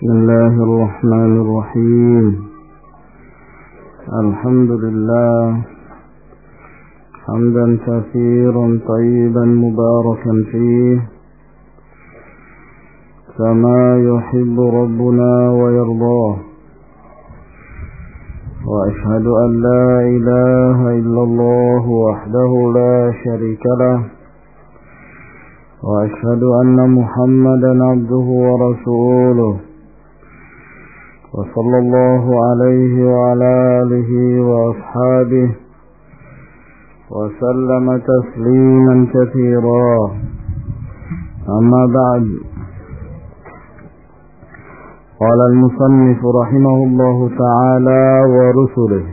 بسم الله الرحمن الرحيم. الحمد لله حمدا كثيرا طيبا مباركا فيه كما يحب ربنا ويرضاه، وأشهد أن لا إله إلا الله وحده لا شريك له، وأشهد أن محمدا عبده ورسوله، وصلى الله عليه وعلى آله وأصحابه وسلم تسليما كثيرا. أما بعد، قال المصنف رحمه الله تعالى ورسله.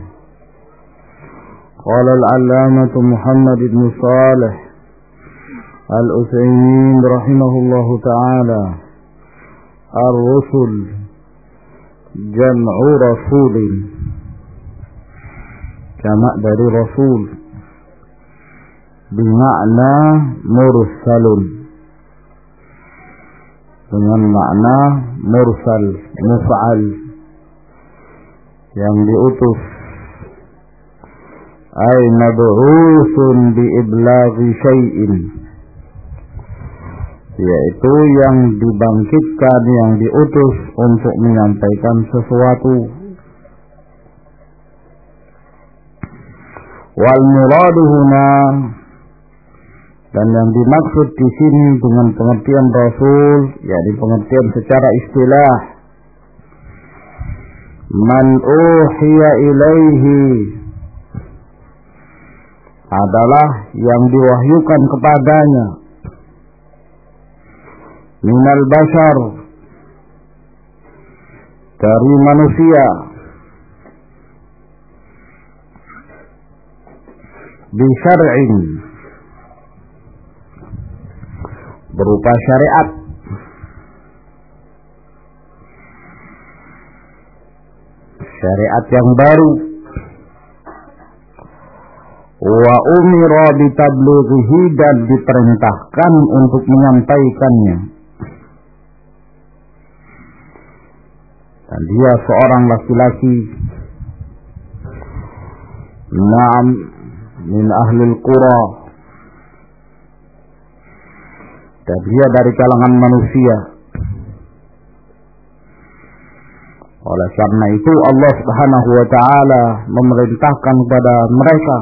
قال العلامة محمد بن صالح العثيمين رحمه الله تعالى: الرسل جمع رسول، جمع dari rasul bermakna mursalun, dengan makna mursal, muf'al, yang diutus. Ay mab'usun bi iblaghi syai'in, yaitu yang dibangkitkan, yang diutus untuk menyampaikan sesuatu. Wal muradu huna, dan yang dimaksud di sini dengan pengertian rasul, yakni pengertian secara istilah, man uhiya ilaihi, adalah yang diwahyukan kepadanya, minal bashar, dari manusia, bisyar'in, berupa syariat, syariat yang baru. Wa umira bitablighihi, dan diperintahkan untuk menyampaikannya. Dan dia seorang laki-laki, na'am, min ahlil qura, dan dia dari kalangan manusia. Oleh karena itu Allah Subhanahu wa ta'ala memerintahkan kepada mereka,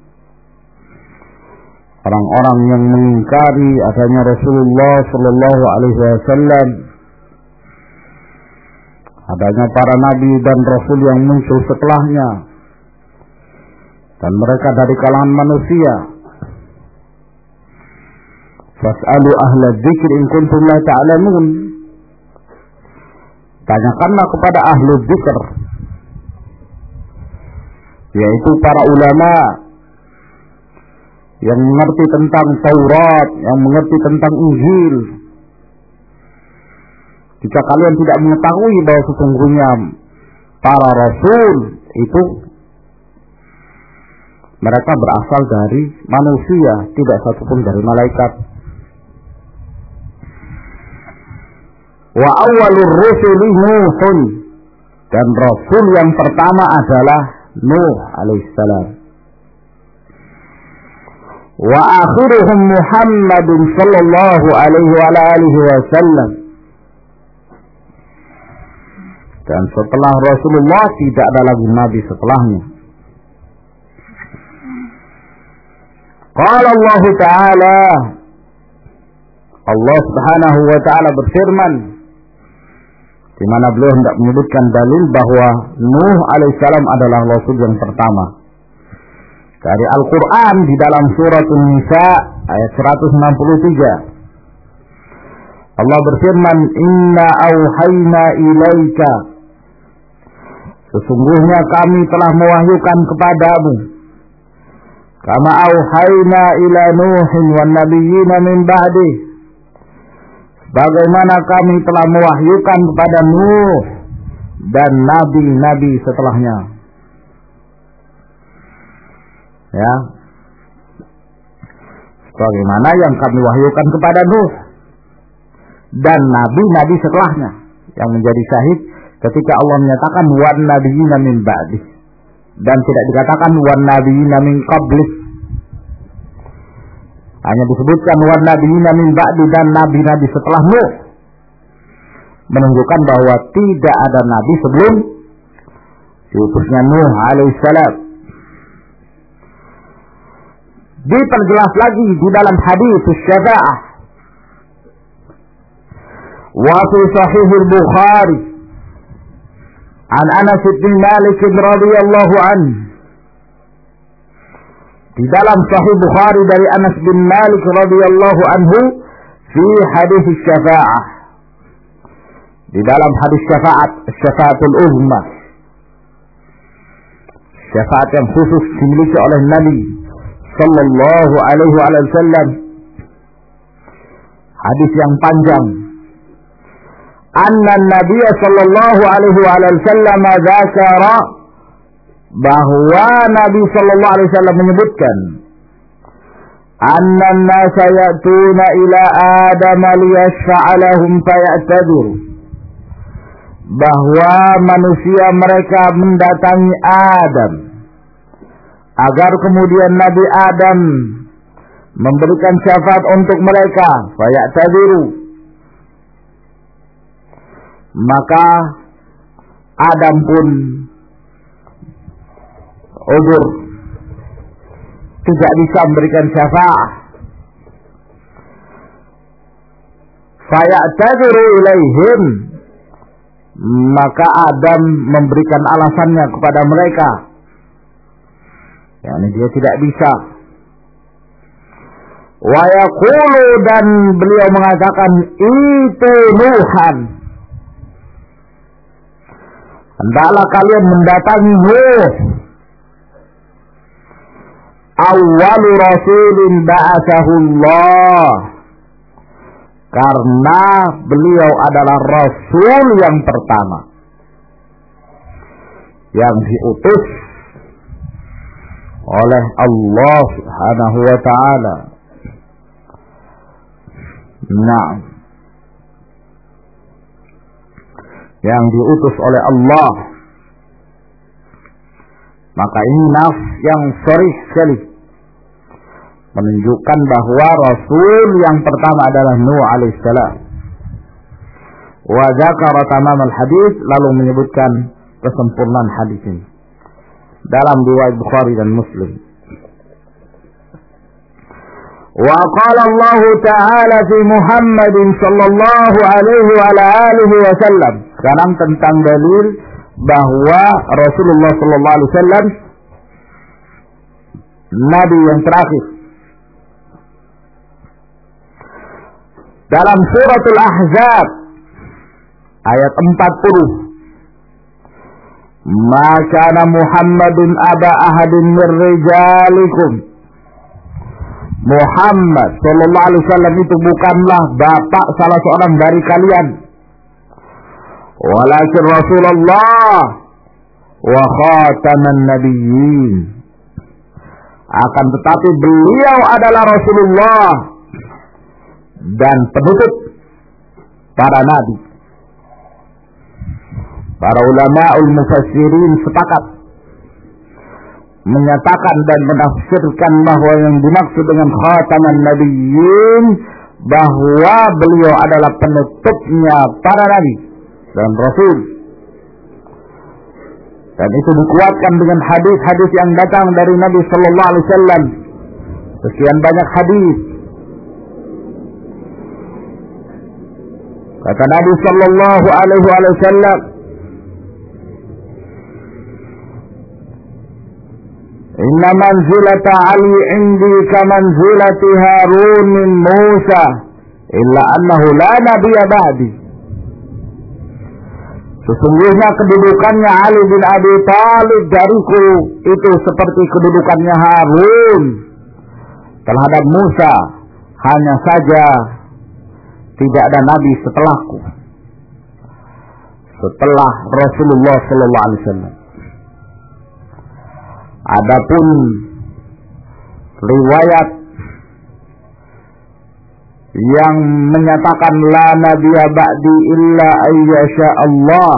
orang-orang yang mengingkari adanya Rasulullah sallallahu alaihi wasallam, adanya para nabi dan rasul yang muncul setelahnya, dan mereka dari kalangan manusia. Fas'alu ahla dzikri in kuntum la ta'lamun, tanyakanlah kepada ahli dzikr, yaitu para ulama yang mengerti tentang Taurat, yang mengerti tentang Injil. Jika kalian tidak mengetahui bahwa sesungguhnya para rasul itu mereka berasal dari manusia, tidak satupun dari malaikat. Wa awwalur rusuli Nuhun, dan rasul yang pertama adalah Nuh alaihissalam. Wa akhiruhum Muhammadun sallallahu alaihi wa alihi wasallam, dan setelah Rasulullah tidak ada lagi nabi setelahnya. Qala Allah Ta'ala, Allah Subhanahu wa ta'ala berfirman, di mana beliau hendak menyebutkan dalil bahwa Nuh alaihissalam adalah rasul yang pertama. Dari Al-Quran di dalam surat An-Nisa ayat 163, Allah berfirman, inna auhayna ilaika, sesungguhnya kami telah mewahyukan kepadamu, kama auhayna ila Nuhin wan nabiyyina min ba'di, bagaimana kami telah mewahyukan kepada Nuh dan nabi-nabi setelahnya. Ya, sebagaimana yang kami wahyukan kepada Nuh dan nabi-nabi setelahnya, yang menjadi syahid ketika Allah menyatakan wan nabiyina min ba'di, dan tidak dikatakan wan nabiyina min qabli. Hanya disebutkan wan nabiyina min ba'di dan nabi-nabi setelah Nuh, menunjukkan bahwa tidak ada nabi sebelum diutusnya Nuh alaihissalam. Diperjelas lagi di dalam hadis syafa'ah wa fi sahih al-Bukhari an Anas bin Malik radhiyallahu anhu, di dalam sahih Bukhari dari Anas bin Malik radhiyallahu anhu fi hadis syafa'ah, di dalam hadis syafaatul uzma, syafaat yang khusus dimiliki oleh Nabi sallallahu alaihi wasallam, hadis yang panjang. Anna Nabi sallallahu alaihi wasallam dzakara, bahwa Nabi sallallahu alaihi wasallam menyebutkan, anna an-nasa ya'tuna ila Adam liyashfa'a lahum faya'tadiru, bahwa manusia mereka mendatangi Adam agar kemudian Nabi Adam memberikan syafaat untuk mereka, faya'tadiru, maka Adam pun uzur, tidak bisa memberikan syafaat. Faya'tadiru ilaihim, maka Adam memberikan alasannya kepada mereka, yakni dia tidak bisa. Wa yaqulu, dan beliau mengatakan, itu Nuhan, hendaklah kalian mendatangi Nuh, awwalu rasulin ba'athahullah, karena beliau adalah rasul yang pertama yang diutus oleh Allah Subhanahu wa ta'ala. Nah, yang diutus oleh Allah. Maka ini nas yang sharih sekali menunjukkan bahwa rasul yang pertama adalah Nuh alaihissalam. Wa dzakara tamam al-hadis, lalu menyebutkan kesempurnaan hadis ini dalam riwayat Bukhari dan Muslim. Wa qala Allah Ta'ala fi Muhammadin sallallahu alaihi wa alihi wasallam. Sekarang tentang dalil bahwa Rasulullah sallallahu alaihi wasallam nabi yang terakhir. Dalam suratul Ahzab ayat 40, ma kana Muhammadun aba ahadin min rijalikum, Muhammad sallallahu alaihi wasallam itu bukanlah bapak salah seorang dari kalian, walakin Rasulullah wa khataman nabiyyin, akan tetapi beliau adalah Rasulullah dan penutup para nabi. Para ulamaul mufassirin sepakat menyatakan dan menafsirkan bahwa yang dimaksud dengan khataman nabiyyin, bahwa beliau adalah penutupnya para nabi dan rasul. Dan itu dikuatkan dengan hadis-hadis yang datang dari Nabi sallallahu alaihi wasallam. Sekian banyak hadis. Kata Nabi sallallahu alaihi wasallam, inna manzilata Ali indi kamanzilati Harun min Musa illa annahu la nabiyya ba'di. Sesungguhnya kedudukannya Ali bin Abi Thalib dariku itu seperti kedudukannya Harun terhadap Musa, hanya saja tidak ada nabi setelahku, setelah Rasulullah sallallahu alaihi wasallam. Adapun riwayat yang menyatakan la nabiyya ba'di illa ayyasha Allah,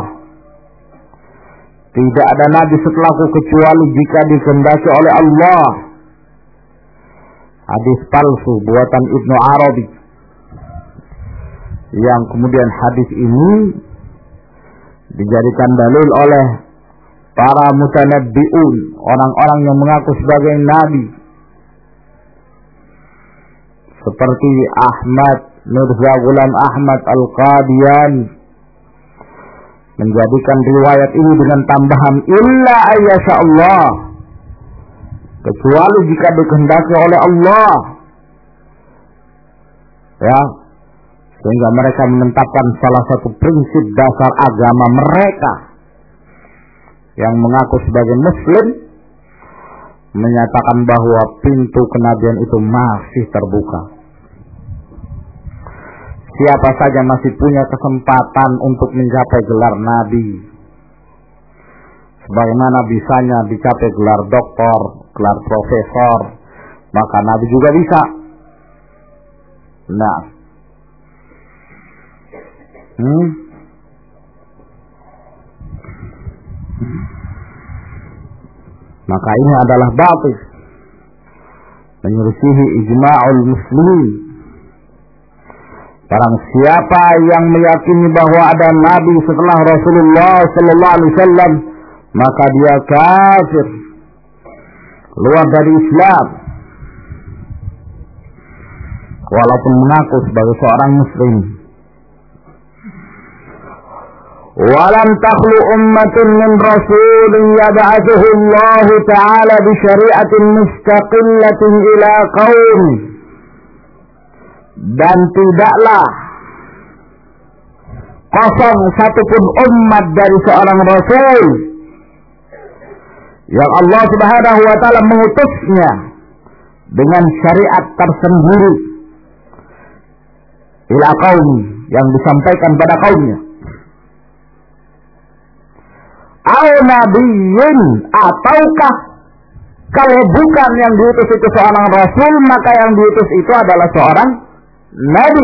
tidak ada nabi setelahku kecuali jika dikehendaki oleh Allah. Hadis palsu buatan Ibnu Arabi, yang kemudian hadis ini dijadikan dalil oleh para mutanabbi'un, orang-orang yang mengaku sebagai nabi, seperti Ahmad, Mirza Ghulam Ahmad Al-Qadiani, menjadikan riwayat ini dengan tambahan illa ayyasha Allah, kecuali jika dikehendaki oleh Allah, ya, sehingga mereka menetapkan salah satu prinsip dasar agama mereka yang mengaku sebagai muslim, menyatakan bahwa pintu kenabian itu masih terbuka. Siapa saja masih punya kesempatan untuk mencapai gelar nabi, sebagaimana bisanya dicapai gelar doktor, gelar profesor, maka nabi juga bisa. Nah, maka ini adalah batil, menyelisihi ijma'ul muslimin. Barang siapa yang meyakini bahwa ada nabi setelah Rasulullah sallallahu alaihi wasallam, maka dia kafir, keluar dari Islam, walaupun mengaku sebagai seorang muslim. Walam takhlu ummatun min rasulin yab'athuhu Allah ta'ala bi syari'atin mustaqillatin ila qaum, dan tidaklah kosong satupun umat dari seorang rasul yang Allah Subhanahu wa taala mengutusnya dengan syariat tersendiri ila qaum, yang disampaikan pada kaumnya. Au nabiyyin, ataukah kalau bukan yang diutus itu seorang rasul, maka yang diutus itu adalah seorang nabi.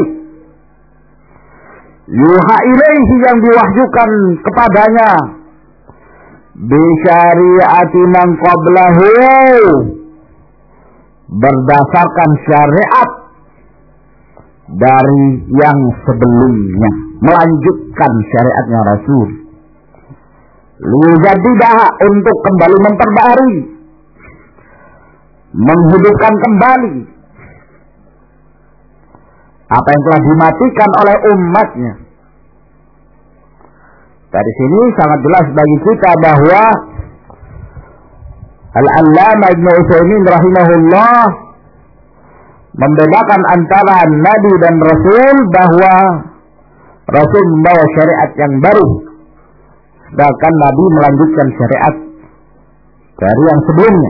Yuha ilaihi, yang diwahyukan kepadanya, bi syari'ati man qablahu, berdasarkan syariat dari yang sebelumnya, melanjutkan syariatnya Rasul. Liyujaddidah, untuk kembali memperbaharui, menghidupkan kembali apa yang telah dimatikan oleh umatnya. Dari sini sangat jelas bagi kita bahwa Al-Allamah Ibnu Utsaimin rahimahullah membedakan antara nabi dan rasul, bahwa rasul membawa syariat yang baru, sedangkan nabi melanjutkan syariat dari yang sebelumnya.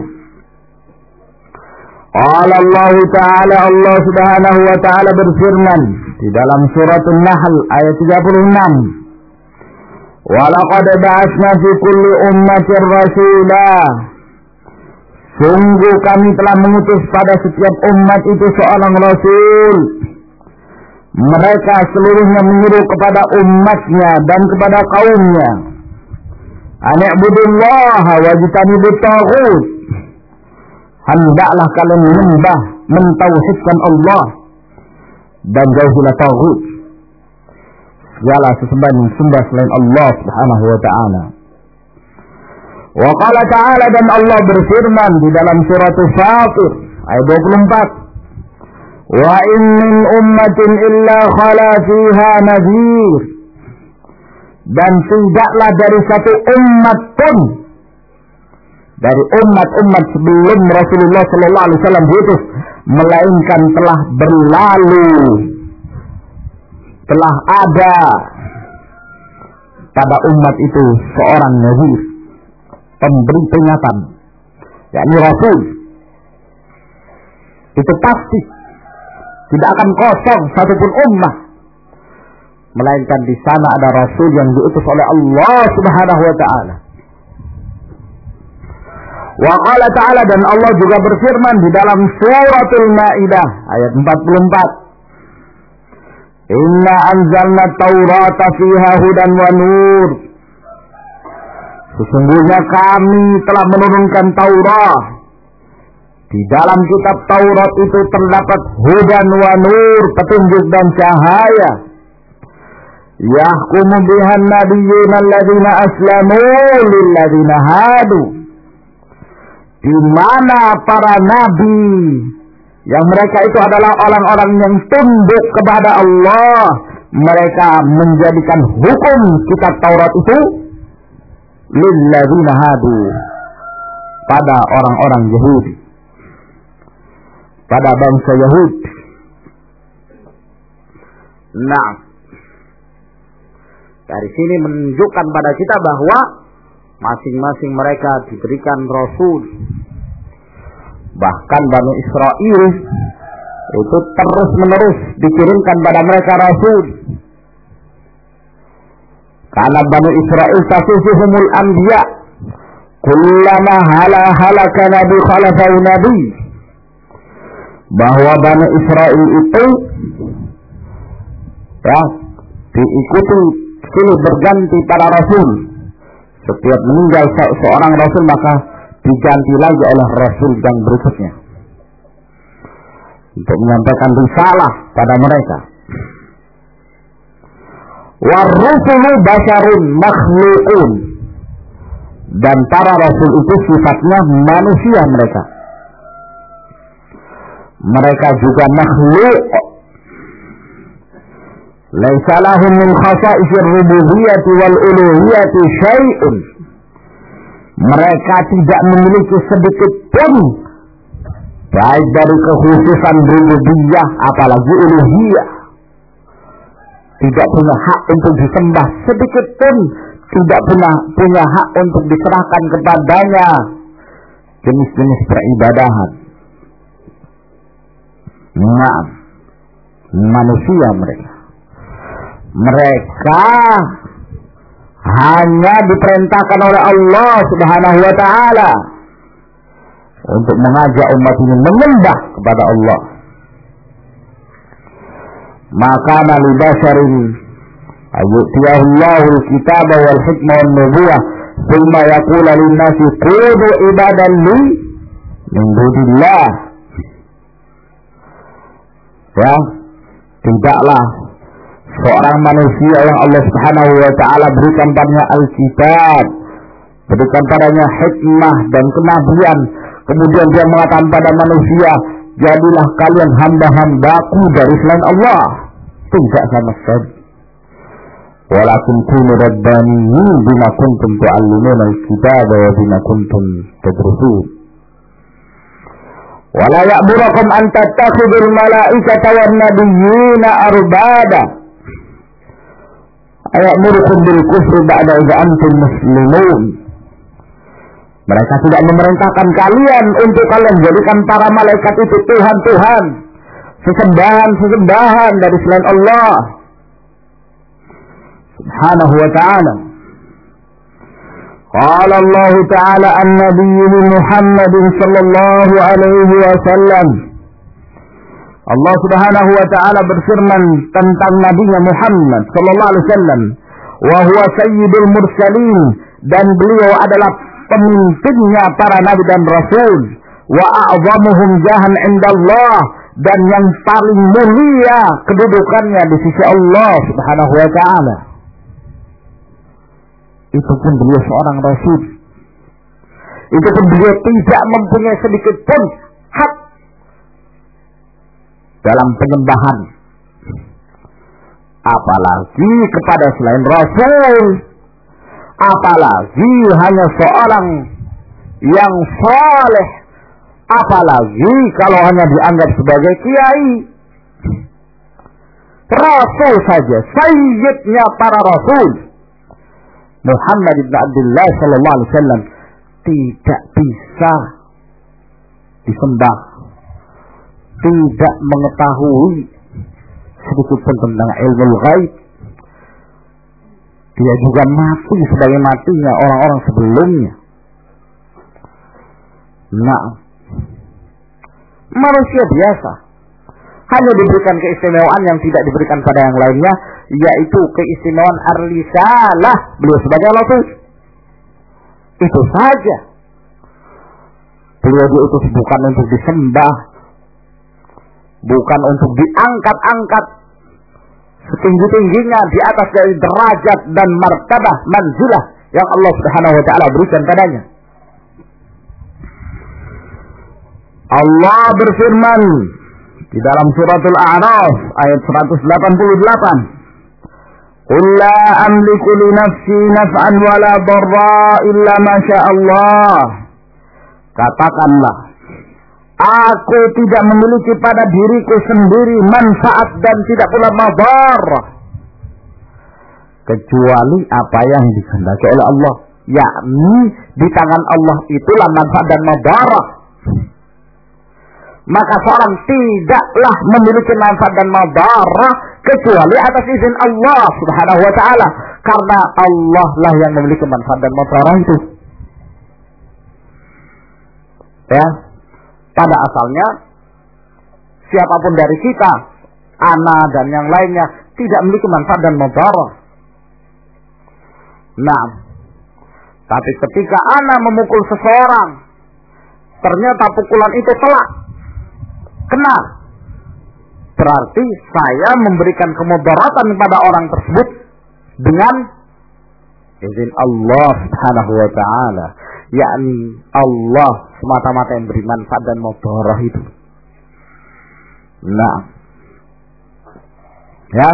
Qala Allah Ta'ala, Allah Subhanahu wa Ta'ala berfirman di dalam surat An-Nahl ayat 36, wa laqad ba'atsna fi kulli ummatin rasula, sungguh kami telah mengutus pada setiap umat itu seorang rasul, mereka seluruhnya menyeru kepada umatnya dan kepada kaumnya, ani'budullaha wajtanibut taghut, hendaklah kalian menyembah, mentauhidkan Allah, dan jauhilah taghut, segala sesembahan yang sembah selain Allah Subhanahu wa taala. Wa qala ta'ala, dan Allah berfirman di dalam surat Fatir ayat 24, wa in min ummatin illa khala fiha nadhir, dan tidaklah dari satu umat pun dari umat-umat sebelum Rasulullah sallallahu alaihi wasallam diutus, melainkan telah berlalu, telah ada pada umat itu seorang nazir, pemberi peringatan, yakni Rasul. Itu pasti tidak akan kosong satupun ummah, melainkan di sana ada Rasul yang diutus oleh Allah Subhanahu wa taala. Wa qala ta'ala, dan Allah juga berfirman di dalam suratul Maidah ayat 44, Inna anzalna Taurata fiha hudan wa nur. Sesungguhnya kami telah menurunkan Taurat. Di dalam kitab Taurat itu terdapat hudan wa nur, petunjuk dan cahaya. Yahkumu bihan nabiyyuna alladziina aslamu lilladziina hadu. Di mana para nabi yang mereka itu adalah orang-orang yang tunduk kepada Allah, mereka menjadikan hukum kitab Taurat itu lilladziina hadu, pada orang-orang Yahudi, pada bangsa Yahudi. Nah, dari sini menunjukkan pada kita bahwa masing-masing mereka diberikan Rasul. Bahkan Bani Israel itu terus-menerus dikirimkan pada mereka Rasul. Karena Bani Israel tasusuhumul anbiya, kullama halaka nabi khalafau nabi. Bahwa Bani Israel itu ya diikuti silih berganti para Rasul. Setiap meninggal seorang Rasul maka diganti lagi oleh Rasul yang berikutnya untuk menyampaikan risalah pada mereka. War-rusulu basyarun makhluqun, dan para Rasul itu sifatnya manusia mereka. Mereka juga makhluk. Laisa lahum min khasa'isir rububiyyati wal uluhiyyati syai'un. Mereka tidak memiliki sedikit pun baik dari kekhususan rububiyah apalagi uluhiyah. Tidak punya hak untuk disembah sedikit pun, tidak punya hak untuk diserahkan kepadanya jenis-jenis peribadahan. Nah, manusia mereka. Mereka hanya diperintahkan oleh Allah Subhanahu wa taala untuk mengajak umat ini menyembah kepada Allah. Maka li basharin ayyutiyahullahu al-kitaba wal hikmah wan nubuwah thumma yaqulu lin-nasi qudu ibadan li min dunillah. Ya, tidaklah seorang manusia yang Allah Subhanahu wa taala berikan padanya Alkitab, berikan padanya hikmah dan kenabian, kemudian dia mengatakan pada manusia, jadilah kalian hamba-hambaku dari selain Allah. Tidak sama sekali. Walakin kunu rabbaniyin bima kuntum tu'allimuna al-kitab wa bima kuntum tadrusun. Wala ya'murukum an tattakhidul malaikata wan nabiyyina arbaba. Aya'murukum bil kufri ba'da idza antum muslimun. Mereka tidak memerintahkan kalian untuk kalian jadikan para malaikat itu Tuhan-Tuhan, sesembahan dari selain Allah Subhanahu wa ta'ala. Qala Allah ta'ala an-nabiyyi Muhammad sallallahu alaihi wasallam. Allah Subhanahu wa ta'ala berfirman tentang nabinya Muhammad sallallahu alaihi wasallam, wa huwa sayyidul mursalin, dan beliau adalah pemimpinnya para nabi dan rasul, wa a'zamuhum jahan indallah, dan yang paling mulia kedudukannya di sisi Allah Subhanahu wa ta'ala. Itu pun beliau seorang rasul. Itu pun beliau tidak mempunyai sedikit pun hak dalam penyembahan, apalagi kepada selain rasul, apalagi hanya seorang yang saleh, apalagi kalau hanya dianggap sebagai kiai. Rasul saja, sayyidnya para rasul Muhammad ibn Abdullah sallallahu alaihi wasallam tidak bisa disembah, tidak mengetahui sedikit pun tentang ilmu ghaib. Dia juga mati sebagai matinya orang-orang sebelumnya. Nah, manusia biasa, hanya diberikan keistimewaan yang tidak diberikan pada yang lainnya, yaitu keistimewaan ar-risalah, beliau sebagai rasul. Itu saja. Beliau diutus bukan untuk disembah, bukan untuk diangkat-angkat setinggi-tingginya di atas dari derajat dan martabah manzilah yang Allah Subhanahu wa taala berikan padanya. Allah berfirman di dalam suratul A'raf ayat 188, "Qul la amliku li nafsi naf'an wa la darra illa ma syaa Allah." Katakanlah, aku tidak memiliki pada diriku sendiri manfaat dan tidak pula madarah kecuali apa yang dikehendaki oleh Allah, yakni di tangan Allah itulah manfaat dan madarah. Maka seorang tidaklah memiliki manfaat dan madarah kecuali atas izin Allah Subhanahu wa taala, karena Allah lah yang memiliki manfaat dan madarah itu. Ya, pada asalnya siapapun dari kita, ana dan yang lainnya, tidak memiliki manfaat dan madarah. Nah, tapi ketika ana memukul seseorang, ternyata pukulan itu telak, kena, berarti saya memberikan kemudaratan kepada orang tersebut dengan izin Allah Subhanahu wa taala, yakni Allah semata-mata yang beri manfaat dan mudaharah itu. Nah, ya,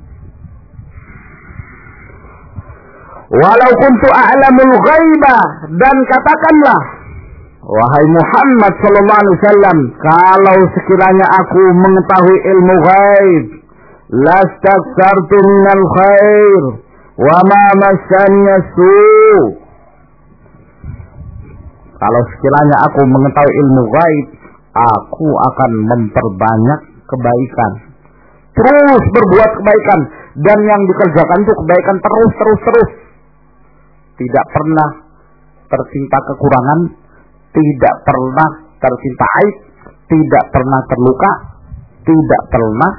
walau kuntu a'lamul ghaibah, dan katakanlah wahai Muhammad sallallahu alaihi wasallam, kalau sekiranya aku mengetahui ilmu ghaib, lastaksartu minal khair wa ma massani su'. Kalau sekiranya aku mengetahui ilmu gaib, aku akan memperbanyak kebaikan, terus berbuat kebaikan, dan yang dikerjakan itu kebaikan terus. Tidak pernah tertimpa kekurangan, tidak pernah tertimpa aib, tidak pernah terluka, tidak pernah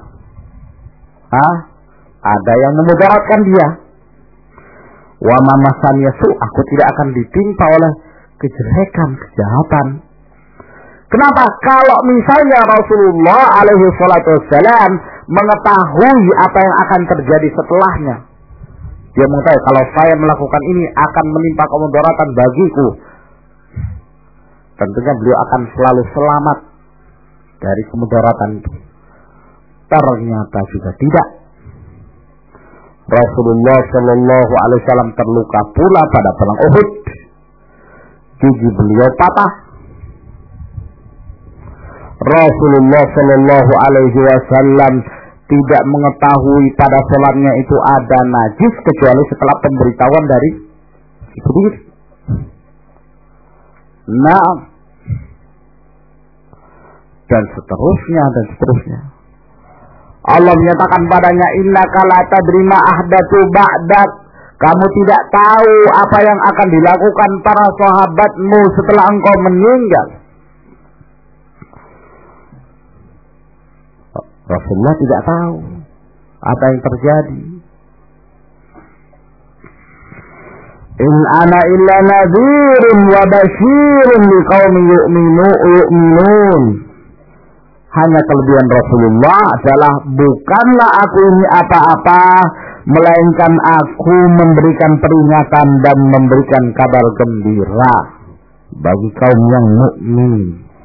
ada yang memudaratkan dia. Wa ma massani su', aku tidak akan ditimpa oleh kejelekan, kejahatan. Kenapa? Kalau misalnya Rasulullah alaihi salatu wassalam mengetahui apa yang akan terjadi setelahnya, dia mengetahui kalau saya melakukan ini akan menimpa kemudaratan bagiku, tentunya beliau akan selalu selamat dari kemudaratan itu. Ternyata juga tidak. Rasulullah sallallahu alaihi wasallam terluka pula pada perang Uhud. Gigi beliau patah. Rasulullah sallallahu alaihi wasallam tidak mengetahui pada sholatnya itu ada najis kecuali setelah pemberitahuan dari Jibril. Nah, dan seterusnya. Allah menyatakan padanya, innaka la tadri ma ahdatsu ba'dak. Kamu tidak tahu apa yang akan dilakukan para sahabatmu setelah engkau meninggal. Rasulullah tidak tahu apa yang terjadi. In ana illa nadhirun wa basyirun liqaumin yu'minun. Hanya kelebihan Rasulullah adalah bukanlah aku ini apa-apa, melainkan aku memberikan peringatan dan memberikan kabar gembira bagi kaum yang mukmin.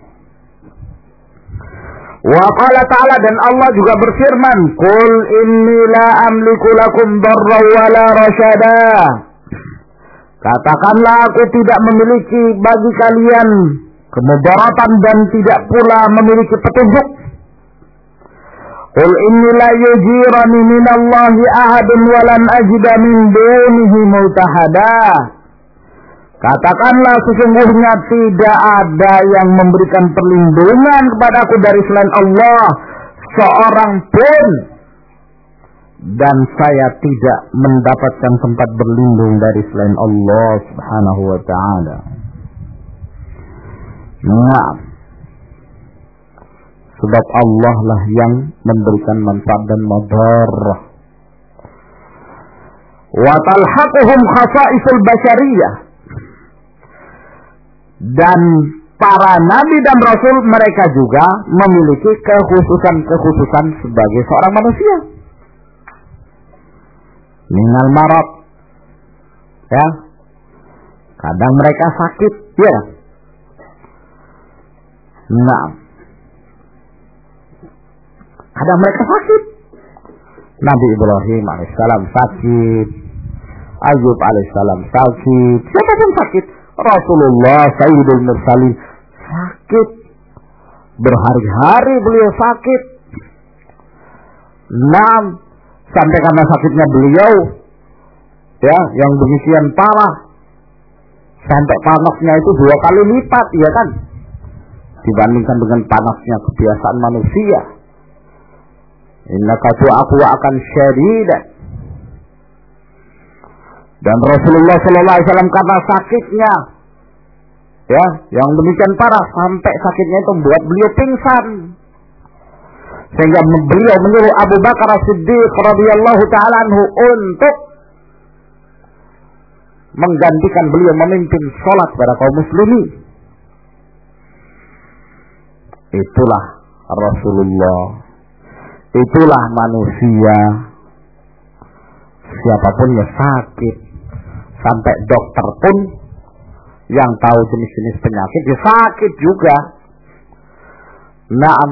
Wa qala ta'ala, dan Allah juga berfirman, qul inni la amliku lakum darra wa la rasyada. Katakanlah, aku tidak memiliki bagi kalian kemudaratan dan tidak pula memiliki petunjuk. Qul inni la yujirani minallahi ahadun wa lan ajida min dunihi multahada. Katakanlah, sesungguhnya tidak ada yang memberikan perlindungan kepadaku dari selain Allah seorang pun, dan saya tidak mendapatkan tempat berlindung dari selain Allah Subhanahu wa ta'ala. Nah, Sebab Allah lah yang memberikan manfaat dan madarah. Wa talhaquhum khasa'isul basyariyah. Dan para nabi dan rasul mereka juga memiliki kekhususan-kekhususan sebagai seorang manusia. Minal marad. Ya. Kadang mereka sakit, ya. Nah. Kadang mereka sakit. Nabi Ibrahim alaihissalam sakit. Ayub alaihissalam sakit. Siapa pun sakit. Rasulullah Sayyidul Mursalin sakit. Berhari-hari beliau sakit. Nah, sampai karena sakitnya beliau, ya, yang demikian parah, sampai panasnya itu 2 kali lipat, ya kan, dibandingkan dengan panasnya kebiasaan manusia. Innaka tu'afu akan syadidah. Dan Rasulullah sallallahu alaihi wasallam karena sakitnya, ya, yang demikian parah sampai sakitnya itu membuat beliau pingsan. Sehingga beliau menyuruh Abu Bakar As-Siddiq radhiyallahu taala anhu untuk menggantikan beliau memimpin salat pada kaum muslimin. Itulah Rasulullah. Itulah manusia. Siapapun yang sakit, sampai dokter pun yang tahu jenis-jenis penyakit dia sakit juga. Naam.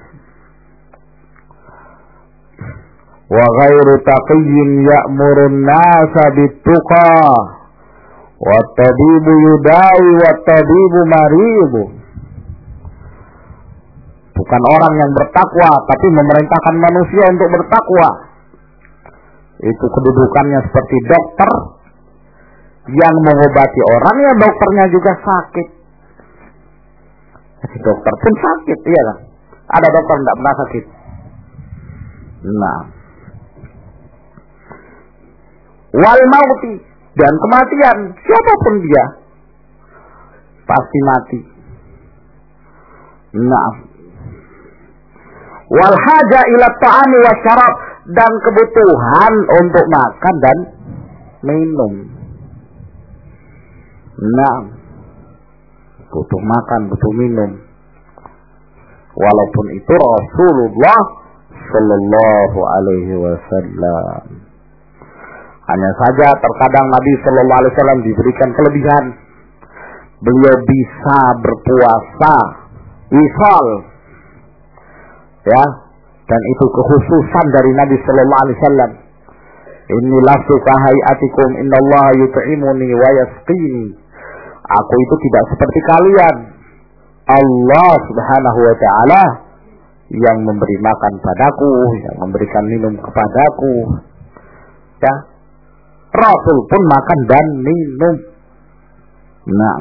Wa ghairu taqiyyin ya'murun nasa bit-tuqa wa tabibu yudai wa tabibu maribu. Bukan orang yang bertakwa, tapi memerintahkan manusia untuk bertakwa. Itu kedudukannya seperti dokter yang mengobati orang, ya dokternya juga sakit. Jadi dokter pun sakit, iya kan? Ada dokter tidak pernah sakit. Nah, wal mauti, dan kematian, siapapun dia pasti mati. Nah, wal haja ila ta'ami wa syarab, dan kebutuhan untuk makan dan minum. Nah, butuh makan, butuh minum. Walaupun itu Rasulullah sallallahu alaihi wasallam. Hanya saja terkadang Nabi sallallahu alaihi wasallam diberikan kelebihan. Beliau bisa berpuasa wisal. Ya, dan itu kekhususan dari Nabi sallallahu alaihi wasallam. Inni lastu kahayatikum innallaha yut'imuni wa yasqini. Aku itu tidak seperti kalian. Allah Subhanahu wa taala yang memberi makan padaku, yang memberikan minum kepadaku. Ya. Rasul pun makan dan minum. Nah.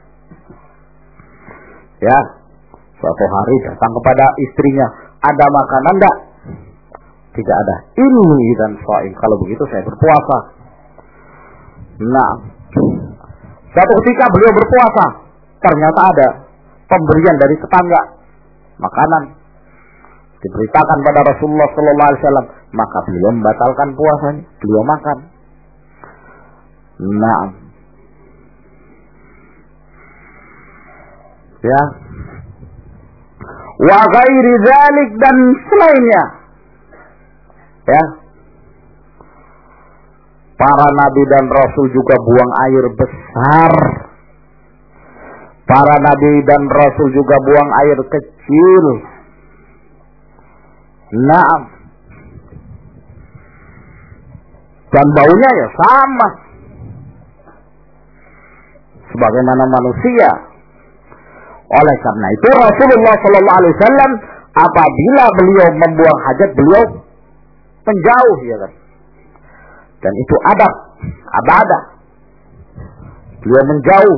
Ya. Suatu hari datang kepada istrinya, ada makanan enggak? Tidak ada. Ini dan shaim. Kalau begitu saya berpuasa. Nah. Suatu ketika beliau berpuasa, ternyata ada pemberian dari tetangga, makanan. Diberitakan pada Rasulullah sallallahu alaihi wasallam, maka beliau membatalkan puasanya, beliau makan. Nah. Ya. Wa ghairi dzalik, dan selainnya. Ya. Para nabi dan rasul juga buang air besar. Para nabi dan rasul juga buang air kecil. Naam. Dan baunya ya sama. Sebagaimana manusia. Oleh karena itu Rasulullah sallallahu alaihi wasallam apabila beliau membuang hajat, beliau menjauh, ya kan. Dan itu adab, abadah. Beliau menjauh.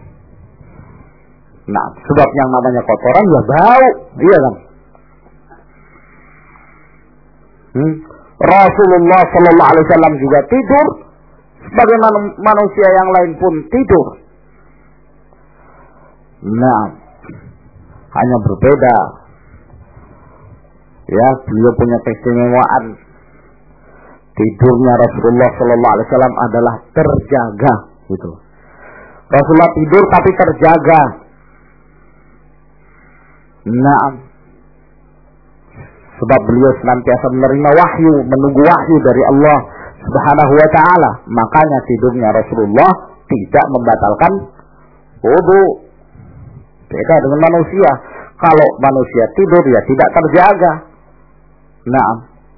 Nah, sebab yang namanya kotoran ya bau, iya kan. Rasulullah sallallahu alaihi wasallam juga tidur, sebagaimana manusia yang lain pun tidur. Nah, hanya berbeda Ya, beliau punya keistimewaan. Tidurnya Rasulullah sallallahu alaihi wasallam adalah terjaga gitu. Rasulullah tidur tapi terjaga. Naam. Sebab beliau senantiasa menerima wahyu, menunggu wahyu dari Allah Subhanahu wa taala. Makanya tidurnya Rasulullah tidak membatalkan wudu. Beda dengan manusia. Kalau manusia tidur ya tidak terjaga. Naam.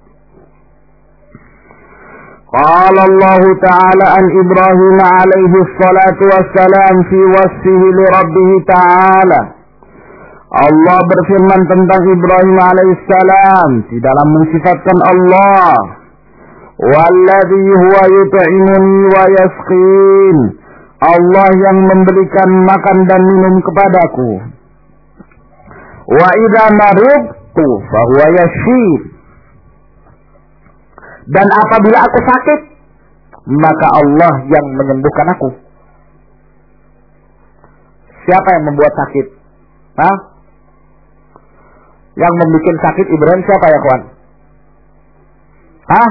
Qala Allah Ta'ala an Ibrahim alaihi salatu wassalam fi wasfihi li Rabbih Ta'ala. Allah berfirman tentang Ibrahim alaihissalam di dalam mensifatkan Allah. Walladhi huwa yut'imuni wa yasqin. Allah yang memberikan makan dan minum kepadaku. Wa idza maridtu fa huwa yashfin. Dan apabila aku sakit, maka Allah yang menyembuhkan aku. Siapa yang membuat sakit? Hah? Yang membuat sakit Ibrahim siapa ya kawan? Hah?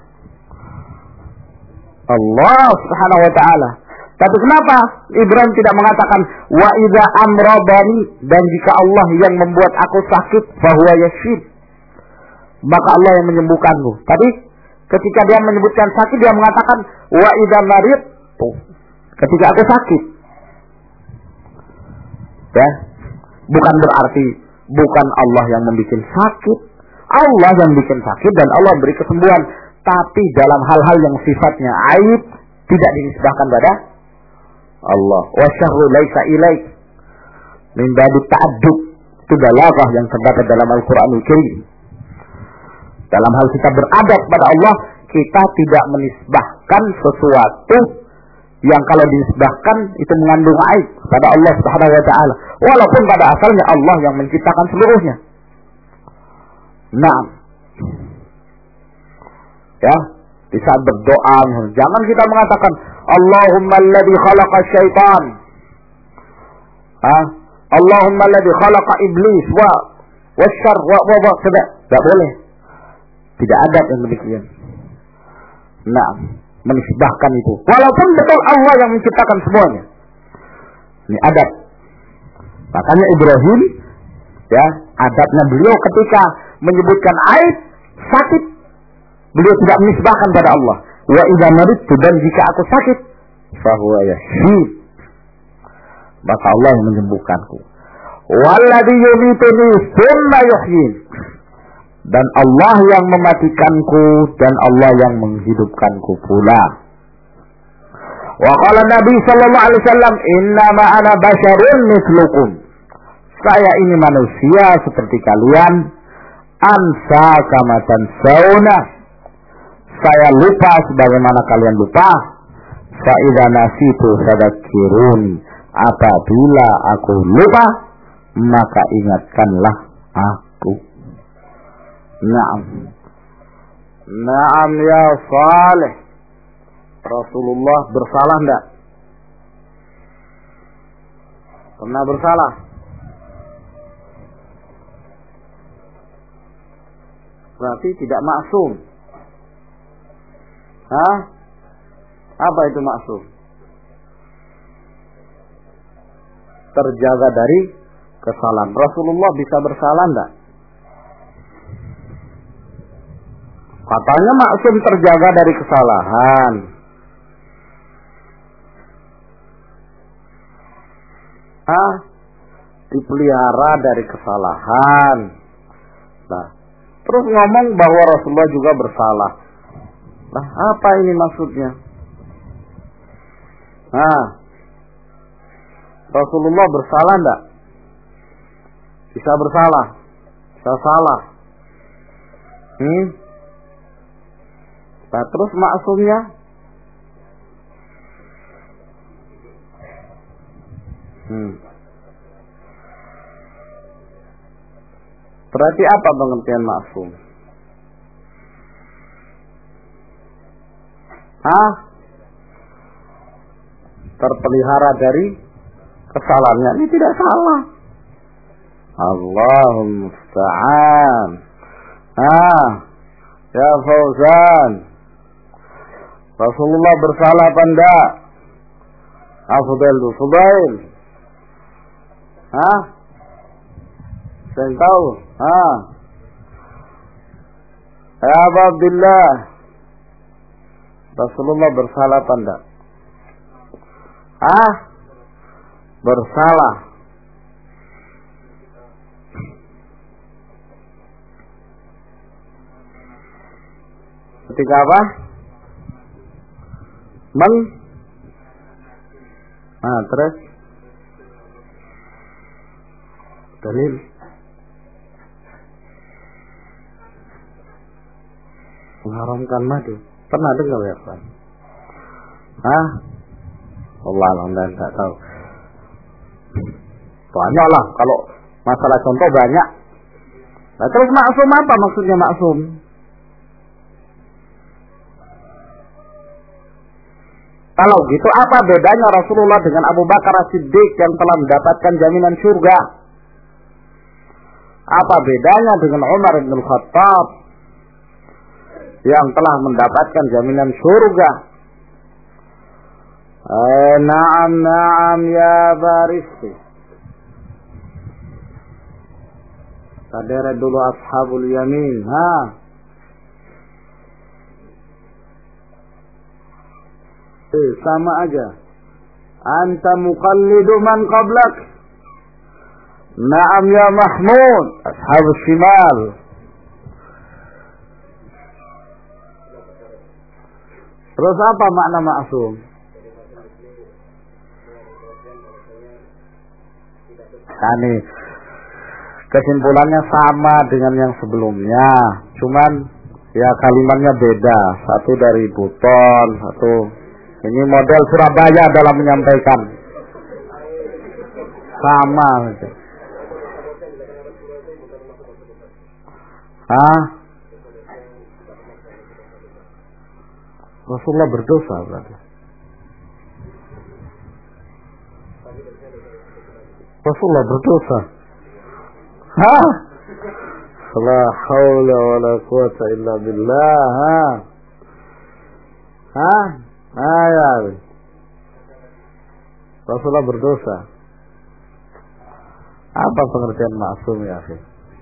Allah Subhanahu wa taala. Tapi kenapa Ibrahim tidak mengatakan wa idza amradani, dan jika Allah yang membuat aku sakit fa huwa yashfin, maka Allah yang menyembuhkanku. Tapi ketika dia menyebutkan sakit dia mengatakan wa idza maridtu, ketika aku sakit. Ya. Bukan berarti bukan Allah yang membuat sakit. Allah yang bikin sakit dan Allah beri kesembuhan. Tapi dalam hal-hal yang sifatnya aib tidak dinisbahkan pada Allah. Wa syarru laisa ilaik. Min babi ta'addub. Itu balaghah yang terdapat dalam Al-Qur'anul Karim. Dalam hal kita beradab pada Allah, kita tidak menisbahkan sesuatu yang kalau dinisbahkan itu mengandung aib pada Allah Subhanahu wa taala, walaupun pada asalnya Allah yang menciptakan seluruhnya. Nah, ya, di saat berdoa jangan kita mengatakan Allahumma alladzi khalaqa syaitan, Allahumma alladzi khalaqa iblis wa wasyarr wa tidak boleh. Tidak ada yang demikian. Nah, menisbahkan itu. Walaupun betul Allah yang menciptakan semuanya. Ini adab. Makanya Ibrahim, ya, adabnya beliau ketika menyebutkan aib, sakit, beliau tidak menisbahkan pada Allah. Wa idza maridtu, dan jika aku sakit, fa huwa yashfin, maka Allah yang menyembuhkanku. Walladzi yumituni tsumma yuhyin, dan Allah yang mematikanku dan Allah yang menghidupkanku pula. Wa qala Nabi sallallahu alaihi wasallam, "Innama ana basyarun mithlukum." Saya ini manusia seperti kalian. Ansa kama tansawna. Saya lupa sebagaimana kalian lupa. Fa idza nasitu fadzakiruni. Apabila aku lupa, maka ingatkanlah aku. Naam. Naam ya Saleh. Rasulullah bersalah enggak? Pernah bersalah? Berarti tidak maksum. Hah? Apa itu maksum? Terjaga dari kesalahan. Rasulullah bisa bersalah enggak? Katanya maksum terjaga dari kesalahan. Dipelihara dari kesalahan. Nah, terus ngomong bahwa Rasulullah juga bersalah. Nah, apa ini maksudnya? Rasulullah bersalah enggak? Bisa bersalah, bisa salah. Nah, terus maksumnya? Berarti apa pengertian maksum? Terpelihara dari kesalahannya. Ini tidak salah. Allahumma musta'an. Ya Fauzan, Rasulullah bersalah apa enggak? Fudail. Saya tahu. Ya Abu Abdullah, Rasulullah bersalah apa enggak? Bersalah. Ketika apa? Terus dalil. Mengharamkan madu. Pernah dengar ya, Pak? Allah enggak tahu. Banyak lah, kalau masalah contoh banyak. Nah, terus maksum apa maksudnya maksum? Kalau gitu apa bedanya Rasulullah dengan Abu Bakar As-Siddiq yang telah mendapatkan jaminan surga? Apa bedanya dengan Umar bin Khattab yang telah mendapatkan jaminan surga? Naam ya Baristi. Sadar dulu ashabul yamin. Sama aja. Anta muqallidu man qablak. Naam ya Mahmud, ashabus shimal. Terus apa makna maksum? Ini kesimpulannya sama dengan yang sebelumnya, cuman ya kalimatnya beda. Satu dari Buton, satu ini model Surabaya dalam menyampaikan. Sama gitu. Rasulullah berdosa berarti. Rasulullah berdosa. La haula wala quwata illa billah. Ya. Rasulullah berdosa. Apa pengertian maksum ya, akhi?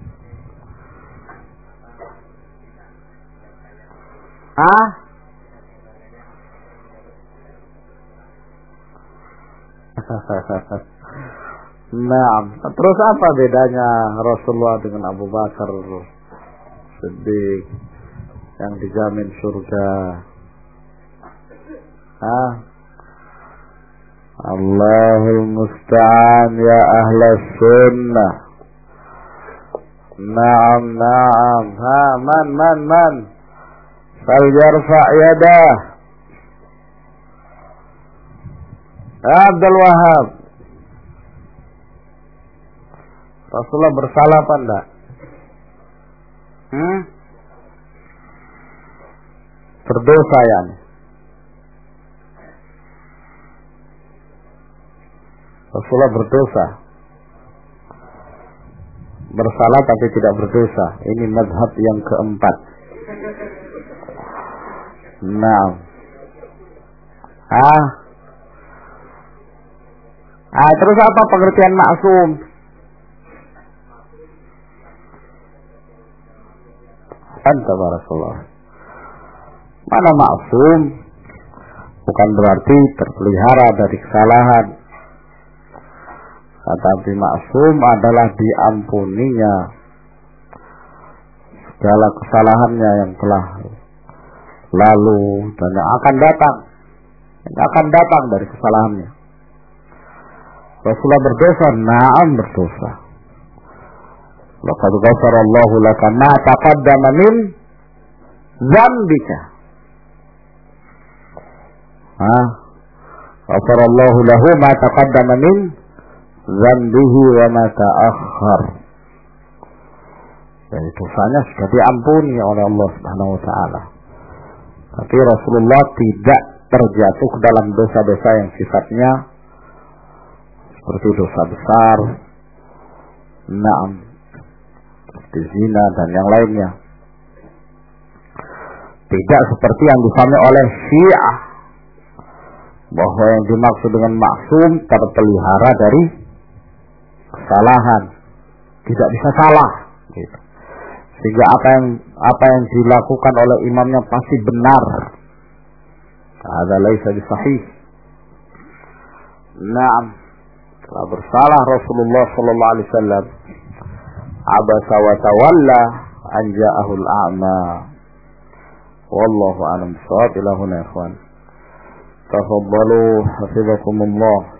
Nah, terus apa bedanya Rasulullah dengan Abu Bakar Siddiq yang dijamin surga? Allahul musta'an ya ahlas sunnah. Naam. Man. Fal yarfa' yadah. Abdul Wahab. Rasulullah bersalah apa enggak? Berdosa ya. Rasulullah berdosa. Bersalah tapi tidak berdosa. Ini mazhab yang keempat. Naam. Terus apa pengertian maksum? Anta Rasulullah. Mana maksum? Bukan berarti terpelihara dari kesalahan. Tetapi maksum adalah diampuninya segala kesalahannya yang telah lalu dan yang akan datang. Yang akan datang dari kesalahannya. Rasulullah berdosa, na'am berdosa. Laqad ghafarallahu laka ma taqaddama min dzambika. Ghafarallahu lahu ma taqaddama min dzambihi wa ma ta'akhkhar. Dan dosanya sudah diampuni oleh Allah Subhanahu wa taala. Tapi Rasulullah tidak terjatuh ke dalam dosa-dosa yang sifatnya seperti dosa besar, seperti zina dan yang lainnya. Tidak seperti yang difahami oleh Syiah, bahwa yang dimaksud dengan maksum terpelihara dari kesalahan, tidak bisa salah gitu. Sehingga apa yang dilakukan oleh imamnya pasti benar. Hadza laisa bisahih. Naam, telah bersalah Rasulullah sallallahu alaihi wasallam. Abasa wa tawalla an ja'ahu al-a'ma. Wallahu a'lam bissawab. Ila huna ikhwan. Tafaddalu hafizakumullah.